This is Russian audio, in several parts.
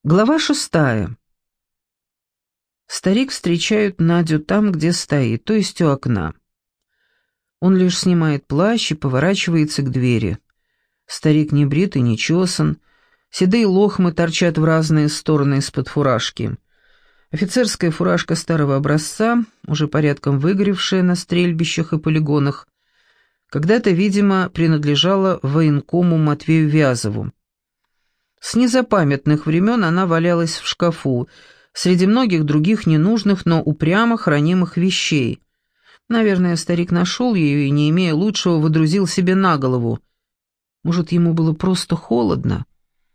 Глава 6. Старик встречает Надю там, где стоит, то есть у окна. Он лишь снимает плащ и поворачивается к двери. Старик не брит и не чесан, седые лохмы торчат в разные стороны из-под фуражки. Офицерская фуражка старого образца, уже порядком выгоревшая на стрельбищах и полигонах, когда-то, видимо, принадлежала военкому Матвею Вязову. С незапамятных времен она валялась в шкафу, среди многих других ненужных, но упрямо хранимых вещей. Наверное, старик нашел ее и, не имея лучшего, водрузил себе на голову. Может, ему было просто холодно?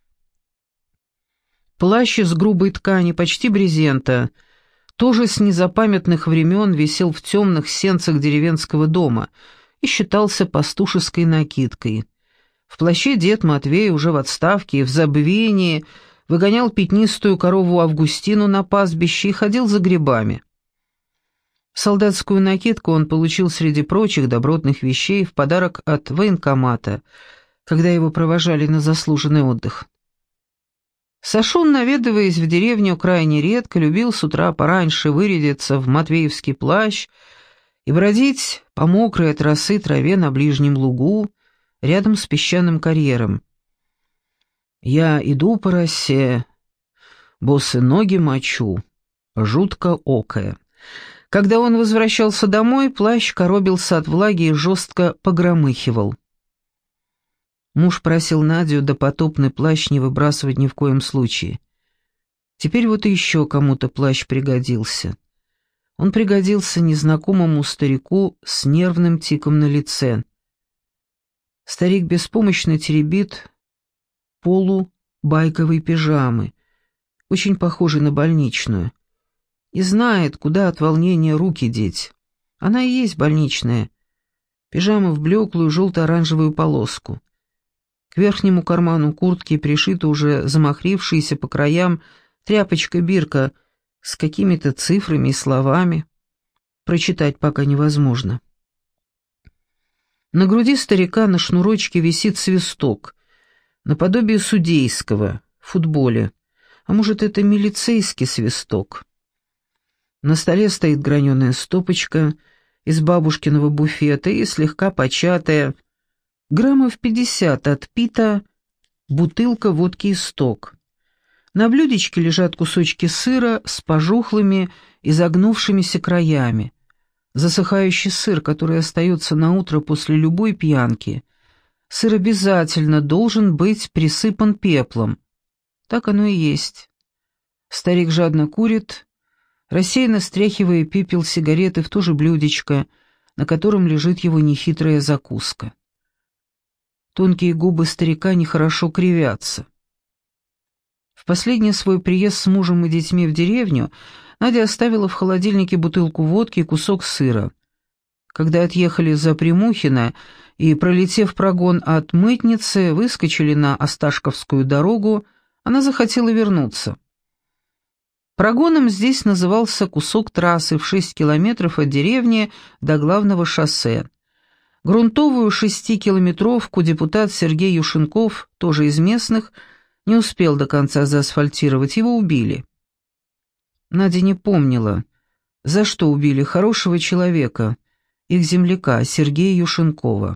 Плащ из грубой ткани, почти брезента, тоже с незапамятных времен висел в темных сенцах деревенского дома и считался пастушеской накидкой. В плаще дед Матвей уже в отставке и в забвении выгонял пятнистую корову Августину на пастбище и ходил за грибами. Солдатскую накидку он получил среди прочих добротных вещей в подарок от военкомата, когда его провожали на заслуженный отдых. Сашун, наведываясь в деревню крайне редко, любил с утра пораньше вырядиться в матвеевский плащ и бродить по мокрой от росы траве на ближнем лугу, рядом с песчаным карьером. Я иду по росе, босые ноги мочу, жутко окая. Когда он возвращался домой, плащ коробился от влаги и жестко погромыхивал. Муж просил Надю допотопный плащ не выбрасывать ни в коем случае. Теперь вот и еще кому-то плащ пригодился. Он пригодился незнакомому старику с нервным тиком на лице. Старик беспомощно теребит полу байковой пижамы, очень похожей на больничную, и знает, куда от волнения руки деть. Она и есть больничная, пижама в блеклую желто-оранжевую полоску. К верхнему карману куртки пришита уже замахрившаяся по краям тряпочка-бирка с какими-то цифрами и словами. Прочитать пока невозможно. На груди старика на шнурочке висит свисток, наподобие судейского, в футболе, а может, это милицейский свисток. На столе стоит граненая стопочка из бабушкиного буфета и слегка початая, граммов 50 отпита, бутылка водки «Исток». На блюдечке лежат кусочки сыра с пожухлыми и загнувшимися краями. Засыхающий сыр, который остается на утро после любой пьянки. Сыр обязательно должен быть присыпан пеплом. Так оно и есть. Старик жадно курит, рассеянно стряхивая пепел сигареты в то же блюдечко, на котором лежит его нехитрая закуска. Тонкие губы старика нехорошо кривятся. В последний свой приезд с мужем и детьми в деревню Надя оставила в холодильнике бутылку водки и кусок сыра. Когда отъехали за Примухино и, пролетев прогон от Мытницы, выскочили на Осташковскую дорогу, она захотела вернуться. Прогоном здесь назывался кусок трассы в 6 километров от деревни до главного шоссе. Грунтовую 6-километровку депутат Сергей Юшенков, тоже из местных, не успел до конца заасфальтировать, его убили. Надя не помнила, за что убили хорошего человека, их земляка Сергея Юшенкова.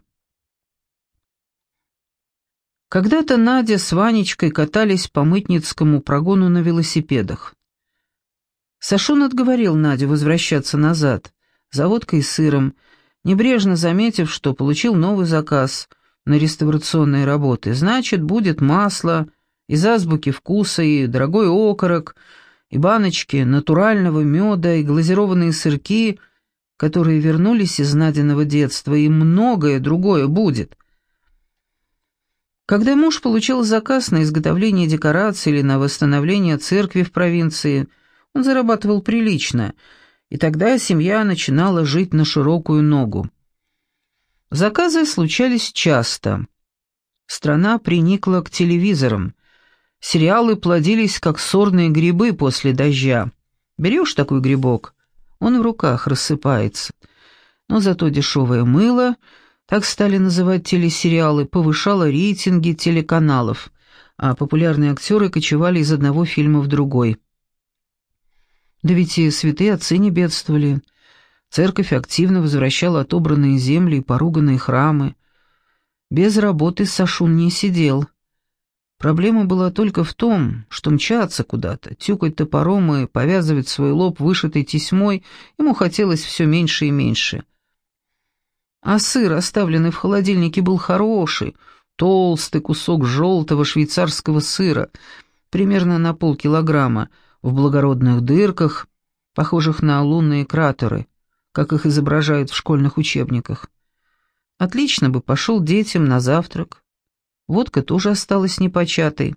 Когда-то Надя с Ванечкой катались по Мытницкому прогону на велосипедах. Сашун отговорил Надю возвращаться назад, за водкой и сыром, небрежно заметив, что получил новый заказ на реставрационные работы. Значит, будет масло из азбуки вкуса и дорогой окорок, и баночки натурального меда, и глазированные сырки, которые вернулись из Надиного детства, и многое другое будет. Когда муж получил заказ на изготовление декораций или на восстановление церкви в провинции, он зарабатывал прилично, и тогда семья начинала жить на широкую ногу. Заказы случались часто. Страна приникла к телевизорам. Сериалы плодились, как сорные грибы после дождя. Берешь такой грибок, он в руках рассыпается. Но зато дешевое мыло, так стали называть телесериалы, повышало рейтинги телеканалов, а популярные актеры кочевали из одного фильма в другой. Да ведь и святые отцы не бедствовали. Церковь активно возвращала отобранные земли и поруганные храмы. Без работы Сашун не сидел. Проблема была только в том, что мчаться куда-то, тюкать топором и повязывать свой лоб вышитой тесьмой ему хотелось все меньше и меньше. А сыр, оставленный в холодильнике, был хороший, толстый кусок желтого швейцарского сыра, примерно на полкилограмма, в благородных дырках, похожих на лунные кратеры, как их изображают в школьных учебниках. Отлично бы пошел детям на завтрак. Водка тоже осталась непочатой.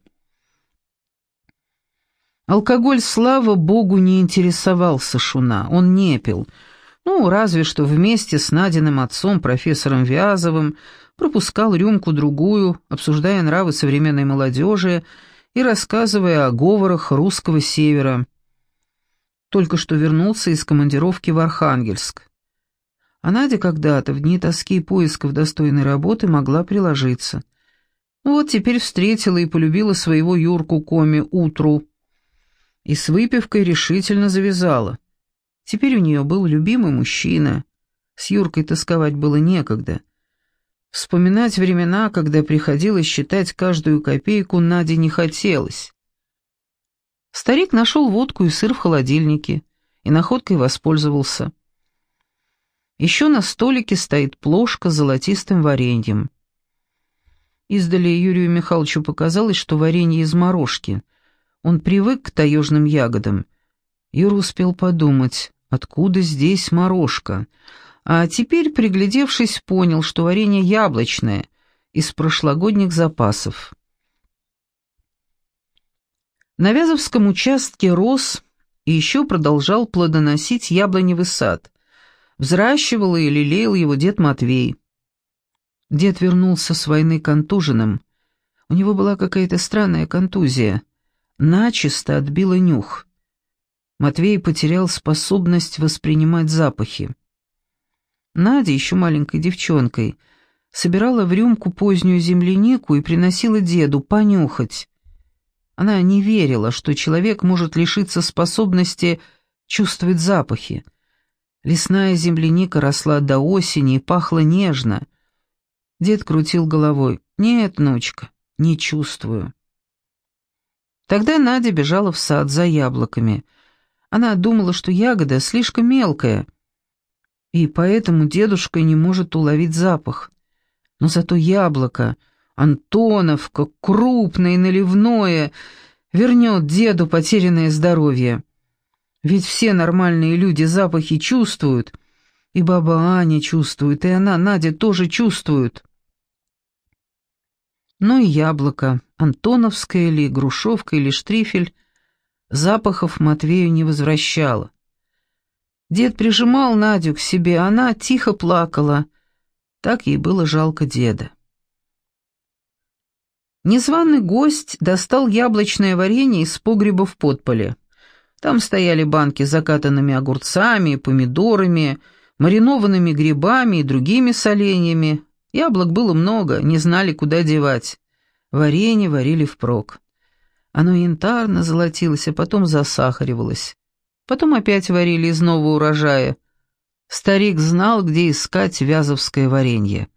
Алкоголь, слава богу, не интересовал Сашуна, он не пил. Ну, разве что вместе с Надиным отцом, профессором Вязовым, пропускал рюмку-другую, обсуждая нравы современной молодежи и рассказывая о говорах русского севера. Только что вернулся из командировки в Архангельск. А Надя когда-то, в дни тоски и поисков достойной работы, могла приложиться. Вот теперь встретила и полюбила своего Юрку Коми Утру. И с выпивкой решительно завязала. Теперь у нее был любимый мужчина. С Юркой тосковать было некогда. Вспоминать времена, когда приходилось считать каждую копейку, Наде не хотелось. Старик нашел водку и сыр в холодильнике, и находкой воспользовался. Еще на столике стоит плошка с золотистым вареньем. Издали Юрию Михайловичу показалось, что варенье из морожки. Он привык к таежным ягодам. Юра успел подумать, откуда здесь морожка. А теперь, приглядевшись, понял, что варенье яблочное, из прошлогодних запасов. На Вязовском участке рос и еще продолжал плодоносить яблоневый сад. Взращивал и лелеял его дед Матвей. Дед вернулся с войны контуженным. У него была какая-то странная контузия. Начисто отбила нюх. Матвей потерял способность воспринимать запахи. Надя, еще маленькой девчонкой, собирала в рюмку позднюю землянику и приносила деду понюхать. Она не верила, что человек может лишиться способности чувствовать запахи. Лесная земляника росла до осени и пахла нежно. Дед крутил головой. «Нет, внучка, не чувствую». Тогда Надя бежала в сад за яблоками. Она думала, что ягода слишком мелкая, и поэтому дедушка не может уловить запах. Но зато яблоко, Антоновка, крупное и наливное, вернет деду потерянное здоровье. Ведь все нормальные люди запахи чувствуют, и баба Аня чувствует, и она, Надя, тоже чувствует. Ну и яблоко, антоновское или грушевка или штрифель, запахов Матвею не возвращало. Дед прижимал Надю к себе, она тихо плакала. Так ей было жалко деда. Незваный гость достал яблочное варенье из погреба в подполе. Там стояли банки с закатанными огурцами, помидорами, маринованными грибами и другими соленьями. Яблок было много, не знали, куда девать. Варенье варили впрок. Оно янтарно золотилось, а потом засахаривалось. Потом опять варили из нового урожая. Старик знал, где искать вязовское варенье.